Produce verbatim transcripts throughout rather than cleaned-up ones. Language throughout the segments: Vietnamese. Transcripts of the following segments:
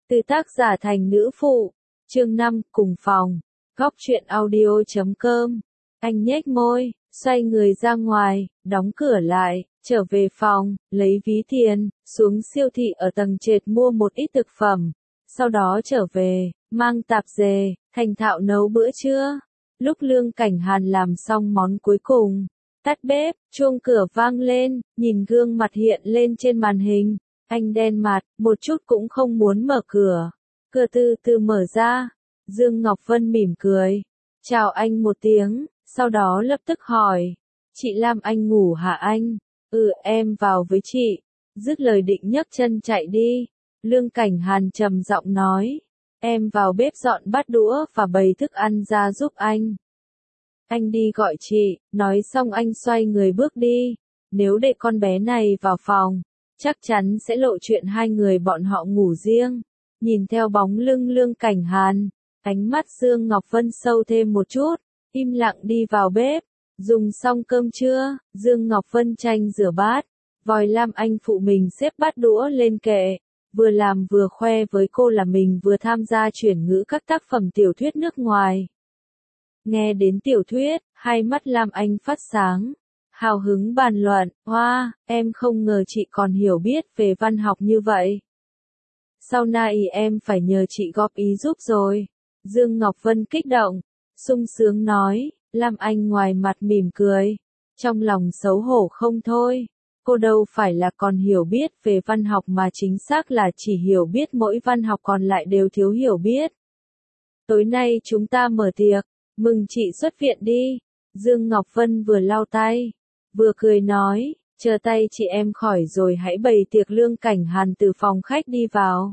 Từ tác giả thành nữ phụ. Chương năm, cùng phòng. Góc truyện audio chấm com. Anh nhếch môi, xoay người ra ngoài, đóng cửa lại, trở về phòng, lấy ví tiền, xuống siêu thị ở tầng trệt mua một ít thực phẩm. Sau đó trở về, mang tạp dề, thành thạo nấu bữa trưa. Lúc Lương Cảnh Hàn làm xong món cuối cùng, tắt bếp, chuông cửa vang lên, nhìn gương mặt hiện lên trên màn hình. Anh đen mặt, một chút cũng không muốn mở cửa. Cửa từ từ mở ra. Dương Ngọc Vân mỉm cười. Chào anh một tiếng, sau đó lập tức hỏi. Chị Lam Anh ngủ hả anh? Ừ, em vào với chị. Dứt lời định nhấc chân chạy đi. Lương Cảnh Hàn trầm giọng nói. Em vào bếp dọn bát đũa và bày thức ăn ra giúp anh. Anh đi gọi chị, nói xong anh xoay người bước đi. Nếu để con bé này vào phòng, chắc chắn sẽ lộ chuyện hai người bọn họ ngủ riêng. Nhìn theo bóng lưng Lương Cảnh Hàn, ánh mắt Dương Ngọc Vân sâu thêm một chút, im lặng đi vào bếp. Dùng xong cơm trưa, Dương Ngọc Vân tranh rửa bát, vòi Lam Anh phụ mình xếp bát đũa lên kệ, vừa làm vừa khoe với cô là mình vừa tham gia chuyển ngữ các tác phẩm tiểu thuyết nước ngoài. Nghe đến tiểu thuyết, hai mắt Lam Anh phát sáng. Hào hứng bàn luận, hoa, wow, em không ngờ chị còn hiểu biết về văn học như vậy. Sau này em phải nhờ chị góp ý giúp rồi. Dương Ngọc Vân kích động, sung sướng nói, Lam Anh ngoài mặt mỉm cười, trong lòng xấu hổ không thôi. Cô đâu phải là còn hiểu biết về văn học mà chính xác là chỉ hiểu biết mỗi văn học còn lại đều thiếu hiểu biết. Tối nay chúng ta mở tiệc, mừng chị xuất viện đi. Dương Ngọc Vân vừa lau tay, vừa cười nói, chờ tay chị em khỏi rồi hãy bày tiệc. Lương Cảnh Hàn từ phòng khách đi vào.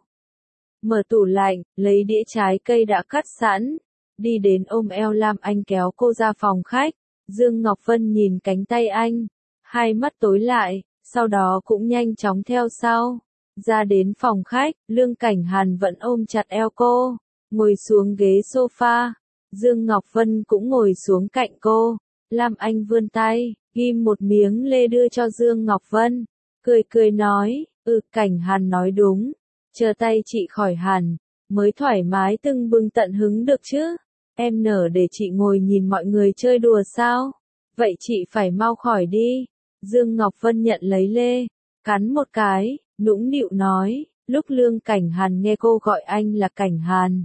Mở tủ lạnh, lấy đĩa trái cây đã cắt sẵn. Đi đến ôm eo Lam Anh kéo cô ra phòng khách. Dương Ngọc Vân nhìn cánh tay anh. Hai mắt tối lại, sau đó cũng nhanh chóng theo sau. Ra đến phòng khách, Lương Cảnh Hàn vẫn ôm chặt eo cô. Ngồi xuống ghế sofa. Dương Ngọc Vân cũng ngồi xuống cạnh cô. Lam Anh vươn tay, ghim một miếng lê đưa cho Dương Ngọc Vân. Cười cười nói, ừ, Cảnh Hàn nói đúng. Chờ tay chị khỏi hẳn, mới thoải mái tưng bừng tận hứng được chứ. Em nở để chị ngồi nhìn mọi người chơi đùa sao? Vậy chị phải mau khỏi đi. Dương Ngọc Vân nhận lấy lê, cắn một cái, nũng nịu nói, lúc Lương Cảnh Hàn nghe cô gọi anh là Cảnh Hàn.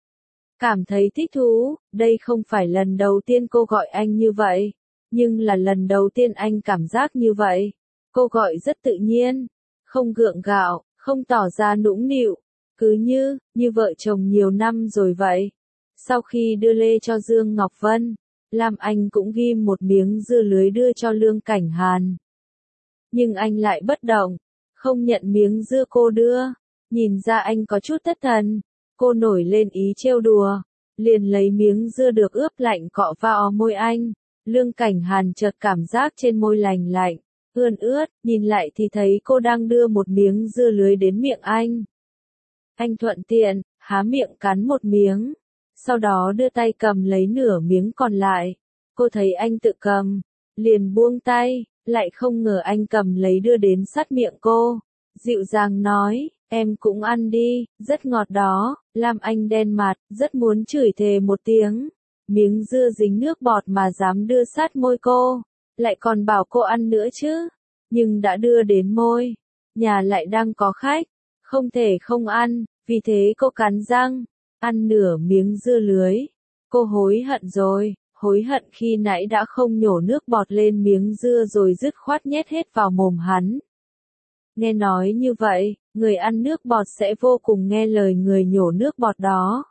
Cảm thấy thích thú, đây không phải lần đầu tiên cô gọi anh như vậy, nhưng là lần đầu tiên anh cảm giác như vậy. Cô gọi rất tự nhiên, không gượng gạo, không tỏ ra nũng nịu, cứ như, như vợ chồng nhiều năm rồi vậy. Sau khi đưa lê cho Dương Ngọc Vân, Lam Anh cũng ghim một miếng dưa lưới đưa cho Lương Cảnh Hàn. Nhưng anh lại bất động, không nhận miếng dưa cô đưa, nhìn ra anh có chút thất thần. Cô nổi lên ý trêu đùa, liền lấy miếng dưa được ướp lạnh cọ vào môi anh. Lương Cảnh Hàn chợt cảm giác trên môi lành lạnh, ươn ướt, nhìn lại thì thấy cô đang đưa một miếng dưa lưới đến miệng anh. Anh thuận tiện, há miệng cắn một miếng, sau đó đưa tay cầm lấy nửa miếng còn lại. Cô thấy anh tự cầm, liền buông tay, lại không ngờ anh cầm lấy đưa đến sát miệng cô. Dịu dàng nói, em cũng ăn đi, rất ngọt đó. Lam Anh đen mặt, rất muốn chửi thề một tiếng. Miếng dưa dính nước bọt mà dám đưa sát môi cô, lại còn bảo cô ăn nữa chứ. Nhưng đã đưa đến môi, nhà lại đang có khách, không thể không ăn, vì thế cô cắn răng, ăn nửa miếng dưa lưới. Cô hối hận rồi, hối hận khi nãy đã không nhổ nước bọt lên miếng dưa rồi dứt khoát nhét hết vào mồm hắn. Nghe nói như vậy, người ăn nước bọt sẽ vô cùng nghe lời người nhổ nước bọt đó.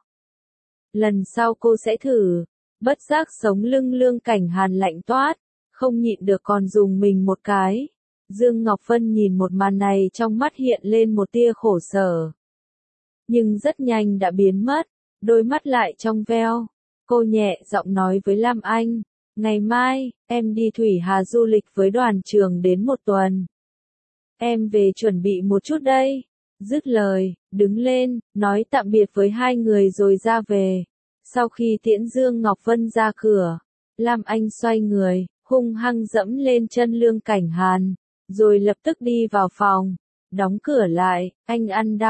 Lần sau cô sẽ thử. Bất giác sống lưng Lương Cảnh Hàn lạnh toát, không nhịn được còn dùng mình một cái. Dương Ngọc Vân nhìn một màn này trong mắt hiện lên một tia khổ sở. Nhưng rất nhanh đã biến mất, đôi mắt lại trong veo. Cô nhẹ giọng nói với Lam Anh, ngày mai, em đi Thủy Hà du lịch với đoàn trường đến một tuần. Em về chuẩn bị một chút đây. Dứt lời, đứng lên, nói tạm biệt với hai người rồi ra về. Sau khi tiễn Dương Ngọc Vân ra cửa, Lam Anh xoay người, hung hăng dẫm lên chân Lương Cảnh Hàn, rồi lập tức đi vào phòng, đóng cửa lại. Anh ăn đau,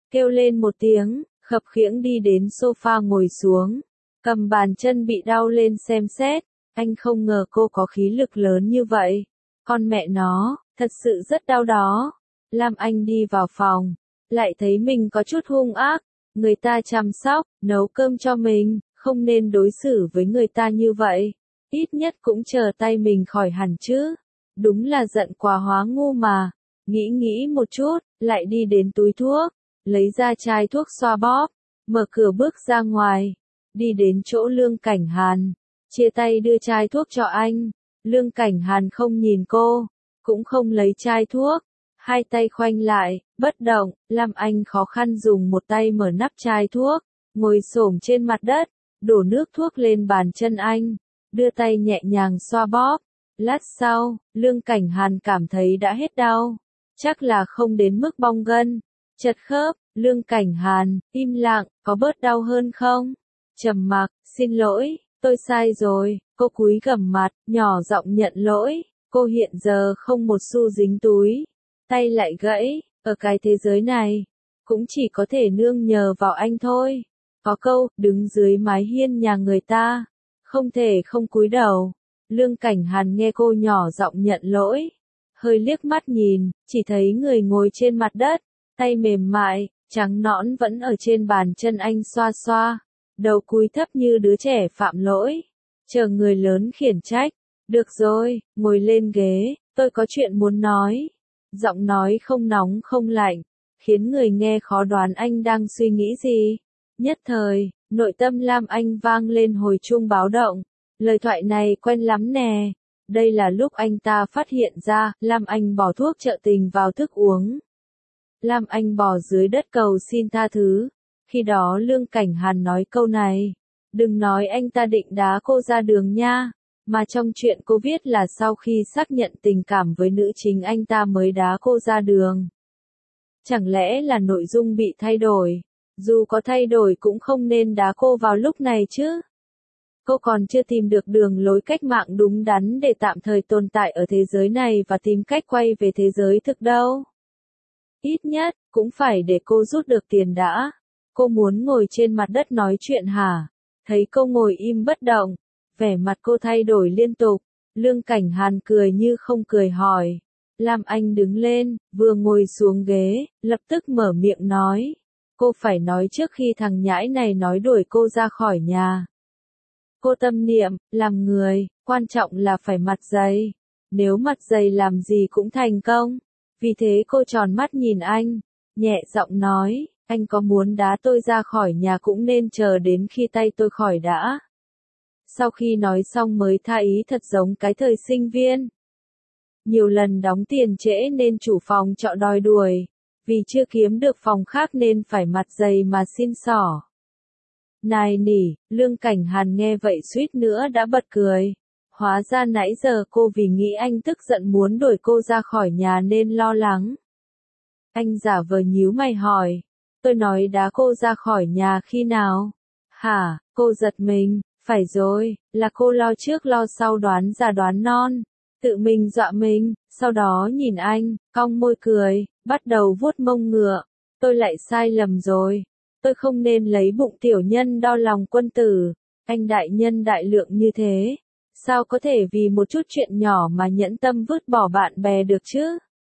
kêu lên một tiếng, khập khiễng đi đến sofa ngồi xuống, cầm bàn chân bị đau lên xem xét, anh không ngờ cô có khí lực lớn như vậy, con mẹ nó, thật sự rất đau đó. Lam Anh đi vào phòng, lại thấy mình có chút hung ác, người ta chăm sóc, nấu cơm cho mình, không nên đối xử với người ta như vậy, ít nhất cũng chờ tay mình khỏi hẳn chứ. Đúng là giận quá hóa ngu mà. Nghĩ nghĩ một chút, lại đi đến túi thuốc, lấy ra chai thuốc xoa bóp, mở cửa bước ra ngoài, đi đến chỗ Lương Cảnh Hàn, chia tay đưa chai thuốc cho anh. Lương Cảnh Hàn không nhìn cô, cũng không lấy chai thuốc, hai tay khoanh lại, bất động. Lam Anh khó khăn dùng một tay mở nắp chai thuốc, ngồi xổm trên mặt đất, đổ nước thuốc lên bàn chân anh, đưa tay nhẹ nhàng xoa bóp. Lát sau, Lương Cảnh Hàn cảm thấy đã hết đau, chắc là không đến mức bong gân, chật khớp. Lương Cảnh Hàn, im lặng, có bớt đau hơn không? Trầm mặc, xin lỗi, tôi sai rồi. Cô cúi gằm mặt, nhỏ giọng nhận lỗi. Cô hiện giờ không một xu dính túi, tay lại gãy, ở cái thế giới này, cũng chỉ có thể nương nhờ vào anh thôi. Có câu, đứng dưới mái hiên nhà người ta, không thể không cúi đầu. Lương Cảnh Hàn nghe cô nhỏ giọng nhận lỗi, hơi liếc mắt nhìn, chỉ thấy người ngồi trên mặt đất, tay mềm mại, trắng nõn vẫn ở trên bàn chân anh xoa xoa, đầu cúi thấp như đứa trẻ phạm lỗi, chờ người lớn khiển trách. Được rồi, ngồi lên ghế, tôi có chuyện muốn nói. Giọng nói không nóng không lạnh, khiến người nghe khó đoán anh đang suy nghĩ gì. Nhất thời, nội tâm Lam Anh vang lên hồi chuông báo động. Lời thoại này quen lắm nè. Đây là lúc anh ta phát hiện ra, Lam Anh bỏ thuốc trợ tình vào thức uống. Lam Anh bò dưới đất cầu xin tha thứ. Khi đó Lương Cảnh Hàn nói câu này, đừng nói anh ta định đá cô ra đường nha, mà trong chuyện cô viết là sau khi xác nhận tình cảm với nữ chính anh ta mới đá cô ra đường. Chẳng lẽ là nội dung bị thay đổi? Dù có thay đổi cũng không nên đá cô vào lúc này chứ. Cô còn chưa tìm được đường lối cách mạng đúng đắn để tạm thời tồn tại ở thế giới này và tìm cách quay về thế giới thực đâu. Ít nhất, cũng phải để cô rút được tiền đã. Cô muốn ngồi trên mặt đất nói chuyện hả? Thấy cô ngồi im bất động, vẻ mặt cô thay đổi liên tục. Lương Cảnh Hàn cười như không cười hỏi. Lam Anh đứng lên, vừa ngồi xuống ghế, lập tức mở miệng nói. Cô phải nói trước khi thằng nhãi này nói đuổi cô ra khỏi nhà. Cô tâm niệm, làm người, quan trọng là phải mặt dày. Nếu mặt dày làm gì cũng thành công. Vì thế cô tròn mắt nhìn anh, nhẹ giọng nói, anh có muốn đá tôi ra khỏi nhà cũng nên chờ đến khi tay tôi khỏi đã. Sau khi nói xong mới tha ý thật giống cái thời sinh viên. Nhiều lần đóng tiền trễ nên chủ phòng trọ đòi đuổi, vì chưa kiếm được phòng khác nên phải mặt dày mà xin xỏ. Nài nỉ, Lương Cảnh Hàn nghe vậy suýt nữa đã bật cười. Hóa ra nãy giờ cô vì nghĩ anh tức giận muốn đuổi cô ra khỏi nhà nên lo lắng. Anh giả vờ nhíu mày hỏi, tôi nói đá cô ra khỏi nhà khi nào? Hả, cô giật mình, phải rồi, là cô lo trước lo sau đoán già đoán non, tự mình dọa mình, sau đó nhìn anh, cong môi cười, bắt đầu vuốt mông ngựa. Tôi lại sai lầm rồi, tôi không nên lấy bụng tiểu nhân đo lòng quân tử, anh đại nhân đại lượng như thế. Sao có thể vì một chút chuyện nhỏ mà nhẫn tâm vứt bỏ bạn bè được chứ?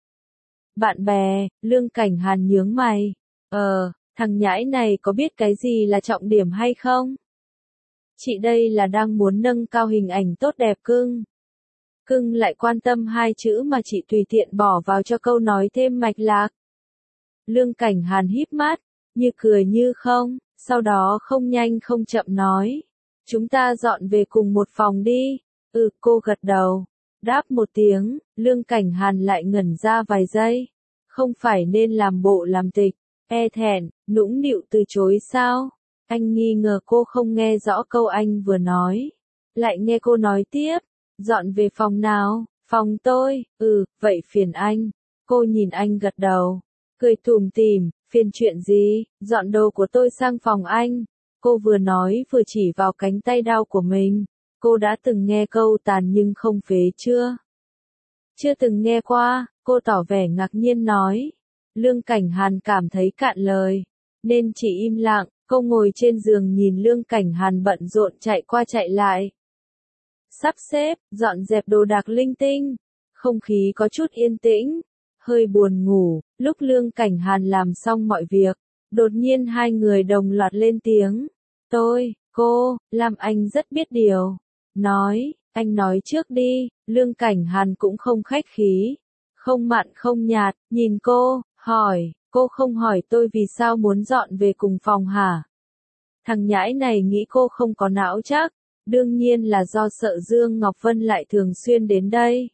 Bạn bè, Lương Cảnh Hàn nhướng mày. Ờ, thằng nhãi này có biết cái gì là trọng điểm hay không? Chị đây là đang muốn nâng cao hình ảnh tốt đẹp cưng. Cưng lại quan tâm hai chữ mà chị tùy tiện bỏ vào cho câu nói thêm mạch lạc. Lương Cảnh Hàn híp mắt, như cười như không, sau đó không nhanh không chậm nói. Chúng ta dọn về cùng một phòng đi. Ừ, cô gật đầu. Đáp một tiếng, Lương Cảnh Hàn lại ngẩn ra vài giây. Không phải nên làm bộ làm tịch, e thẹn, nũng nịu từ chối sao? Anh nghi ngờ cô không nghe rõ câu anh vừa nói. Lại nghe cô nói tiếp. Dọn về phòng nào? Phòng tôi. Ừ, vậy phiền anh. Cô nhìn anh gật đầu. Cười tủm tỉm, phiền chuyện gì? Dọn đồ của tôi sang phòng anh. Cô vừa nói vừa chỉ vào cánh tay đau của mình. Cô đã từng nghe câu tàn nhưng không phế chưa? Chưa từng nghe qua, cô tỏ vẻ ngạc nhiên nói. Lương Cảnh Hàn cảm thấy cạn lời. nên chỉ im lặng, cô ngồi trên giường nhìn Lương Cảnh Hàn bận rộn chạy qua chạy lại. Sắp xếp, dọn dẹp đồ đạc linh tinh, không khí có chút yên tĩnh, hơi buồn ngủ, lúc Lương Cảnh Hàn làm xong mọi việc, đột nhiên hai người đồng loạt lên tiếng. Tôi, cô, Lam Anh rất biết điều. Nói, anh nói trước đi, Lương Cảnh Hàn cũng không khách khí, không mặn không nhạt, nhìn cô, hỏi, cô không hỏi tôi vì sao muốn dọn về cùng phòng hả? Thằng nhãi này nghĩ cô không có não chắc, đương nhiên là do sợ Dương Ngọc Vân lại thường xuyên đến đây.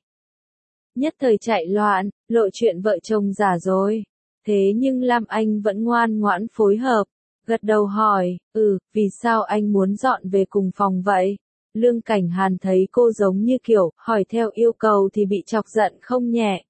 Nhất thời chạy loạn, lộ chuyện vợ chồng giả rồi. Thế nhưng Lam Anh vẫn ngoan ngoãn phối hợp, gật đầu hỏi, ừ, vì sao anh muốn dọn về cùng phòng vậy? Lương Cảnh Hàn thấy cô giống như kiểu, hỏi theo yêu cầu thì bị chọc giận không nhẹ.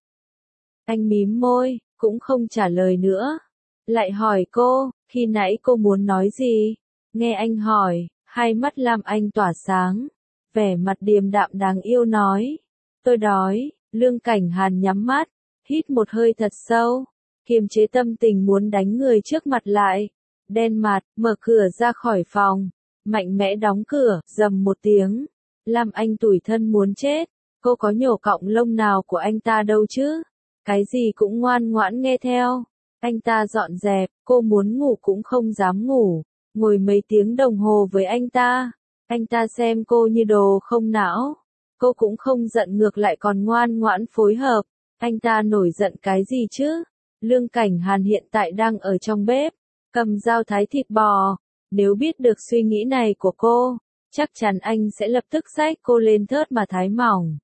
Anh mím môi, cũng không trả lời nữa. Lại hỏi cô, khi nãy cô muốn nói gì? Nghe anh hỏi, hai mắt Lam Anh tỏa sáng, vẻ mặt điềm đạm đáng yêu nói. Tôi đói. Lương Cảnh Hàn nhắm mắt, hít một hơi thật sâu, kiềm chế tâm tình muốn đánh người trước mặt lại. Đen mặt, mở cửa ra khỏi phòng, mạnh mẽ đóng cửa, rầm một tiếng. Lam Anh tủi thân muốn chết, cô có nhổ cọng lông nào của anh ta đâu chứ? Cái gì cũng ngoan ngoãn nghe theo. Anh ta dọn dẹp, cô muốn ngủ cũng không dám ngủ, ngồi mấy tiếng đồng hồ với anh ta. Anh ta xem cô như đồ không não. Cô cũng không giận ngược lại còn ngoan ngoãn phối hợp. Anh ta nổi giận cái gì chứ? Lương Cảnh Hàn hiện tại đang ở trong bếp, cầm dao thái thịt bò. Nếu biết được suy nghĩ này của cô, chắc chắn anh sẽ lập tức xách cô lên thớt mà thái mỏng.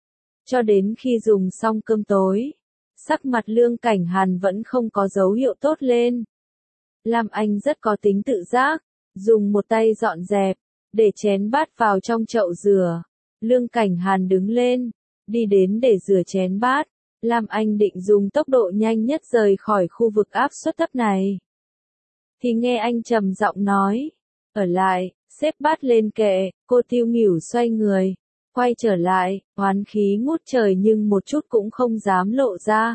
Cho đến khi dùng xong cơm tối, sắc mặt Lương Cảnh Hàn vẫn không có dấu hiệu tốt lên. Lam Anh rất có tính tự giác, dùng một tay dọn dẹp, để chén bát vào trong chậu rửa. Lương Cảnh Hàn đứng lên, đi đến để rửa chén bát. Lam Anh định dùng tốc độ nhanh nhất rời khỏi khu vực áp suất thấp này. Thì nghe anh trầm giọng nói, ở lại, xếp bát lên kệ. Cô tiêu nghỉu xoay người, quay trở lại, oán khí ngút trời nhưng một chút cũng không dám lộ ra.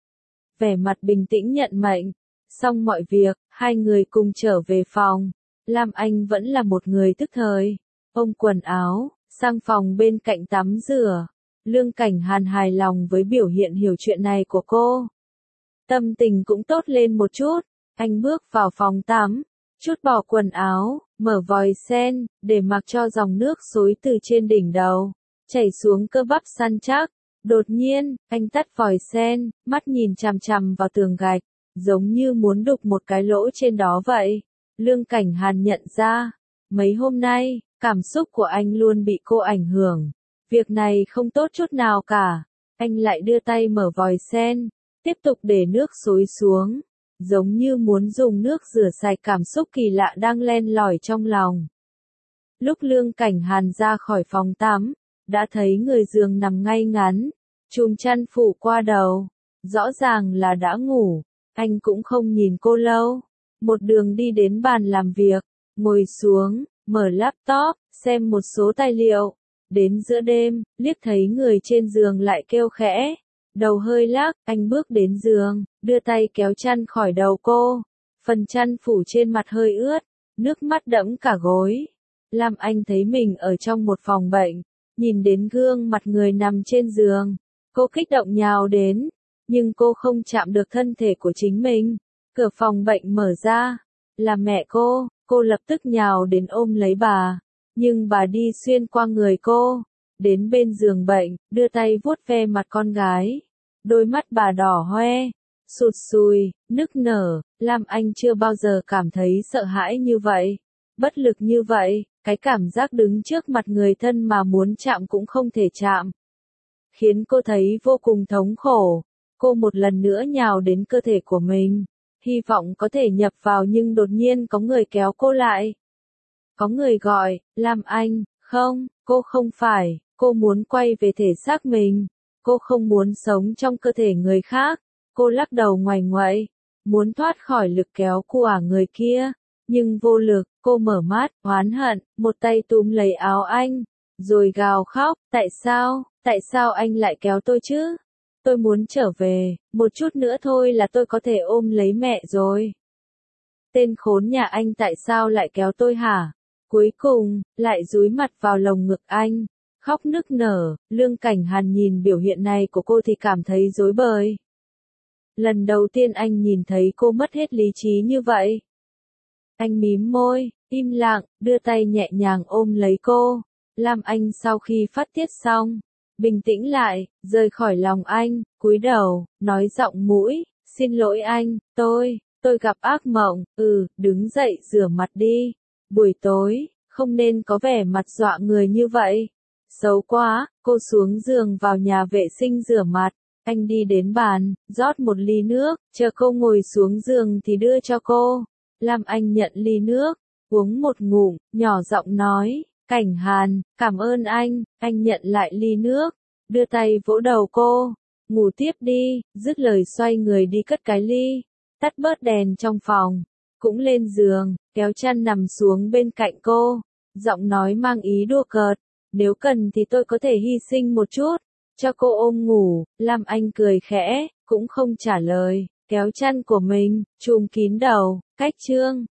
Vẻ mặt bình tĩnh nhận mệnh, xong mọi việc, hai người cùng trở về phòng. Lam Anh vẫn là một người tức thời, ôm quần áo, sang phòng bên cạnh tắm rửa. Lương Cảnh Hàn hài lòng với biểu hiện hiểu chuyện này của cô. Tâm tình cũng tốt lên một chút, anh bước vào phòng tắm, chút bỏ quần áo, mở vòi sen, để mặc cho dòng nước xối từ trên đỉnh đầu, chảy xuống cơ bắp săn chắc. Đột nhiên, anh tắt vòi sen, mắt nhìn chằm chằm vào tường gạch, giống như muốn đục một cái lỗ trên đó vậy. Lương Cảnh Hàn nhận ra, mấy hôm nay, cảm xúc của anh luôn bị cô ảnh hưởng. Việc này không tốt chút nào cả. Anh lại đưa tay mở vòi sen, tiếp tục để nước xối xuống, giống như muốn dùng nước rửa sạch cảm xúc kỳ lạ đang len lỏi trong lòng. Lúc Lương Cảnh Hàn ra khỏi phòng tắm, đã thấy người giường nằm ngay ngắn, chùm chăn phủ qua đầu, rõ ràng là đã ngủ. Anh cũng không nhìn cô lâu, một đường đi đến bàn làm việc, ngồi xuống, mở laptop, xem một số tài liệu. Đến giữa đêm, liếc thấy người trên giường lại kêu khẽ, đầu hơi lắc, anh bước đến giường, đưa tay kéo chăn khỏi đầu cô. Phần chăn phủ trên mặt hơi ướt, nước mắt đẫm cả gối. Lam Anh thấy mình ở trong một phòng bệnh, nhìn đến gương mặt người nằm trên giường, cô kích động nhào đến, nhưng cô không chạm được thân thể của chính mình. Cửa phòng bệnh mở ra, là mẹ cô, cô lập tức nhào đến ôm lấy bà, nhưng bà đi xuyên qua người cô, đến bên giường bệnh, đưa tay vuốt ve mặt con gái. Đôi mắt bà đỏ hoe, sụt sùi, nức nở. Lam Anh chưa bao giờ cảm thấy sợ hãi như vậy, bất lực như vậy, cái cảm giác đứng trước mặt người thân mà muốn chạm cũng không thể chạm, khiến cô thấy vô cùng thống khổ. Cô một lần nữa nhào đến cơ thể của mình, hy vọng có thể nhập vào nhưng đột nhiên có người kéo cô lại. Có người gọi, Lam Anh, không, cô không phải, cô muốn quay về thể xác mình, cô không muốn sống trong cơ thể người khác. Cô lắc đầu ngoày ngoậy, muốn thoát khỏi lực kéo của người kia, nhưng vô lực. Cô mở mắt, oán hận, một tay túm lấy áo anh, rồi gào khóc, tại sao, tại sao anh lại kéo tôi chứ? Tôi muốn trở về, một chút nữa thôi là tôi có thể ôm lấy mẹ rồi. tên khốn nhà anh tại sao lại kéo tôi hả? Cuối cùng, lại dúi mặt vào lồng ngực anh, khóc nức nở. Lương Cảnh Hàn nhìn biểu hiện này của cô thì cảm thấy rối bời. Lần đầu tiên anh nhìn thấy cô mất hết lý trí như vậy. Anh mím môi, im lặng, đưa tay nhẹ nhàng ôm lấy cô. Lam Anh sau khi phát tiết xong, bình tĩnh lại, rời khỏi lòng anh, cúi đầu, nói giọng mũi, xin lỗi anh, tôi, tôi gặp ác mộng, ừ, đứng dậy rửa mặt đi. Buổi tối, không nên có vẻ mặt dọa người như vậy. Xấu quá, cô xuống giường vào nhà vệ sinh rửa mặt. Anh đi đến bàn, rót một ly nước, chờ cô ngồi xuống giường thì đưa cho cô. Lam Anh nhận ly nước, uống một ngụm, nhỏ giọng nói, Cảnh Hàn, cảm ơn anh. Anh nhận lại ly nước, đưa tay vỗ đầu cô, ngủ tiếp đi. Dứt lời xoay người đi cất cái ly, tắt bớt đèn trong phòng, cũng lên giường, kéo chăn nằm xuống bên cạnh cô, giọng nói mang ý đùa cợt, nếu cần thì tôi có thể hy sinh một chút, cho cô ôm ngủ. Lam Anh cười khẽ, cũng không trả lời, kéo chăn của mình, trùm kín đầu, cách chương.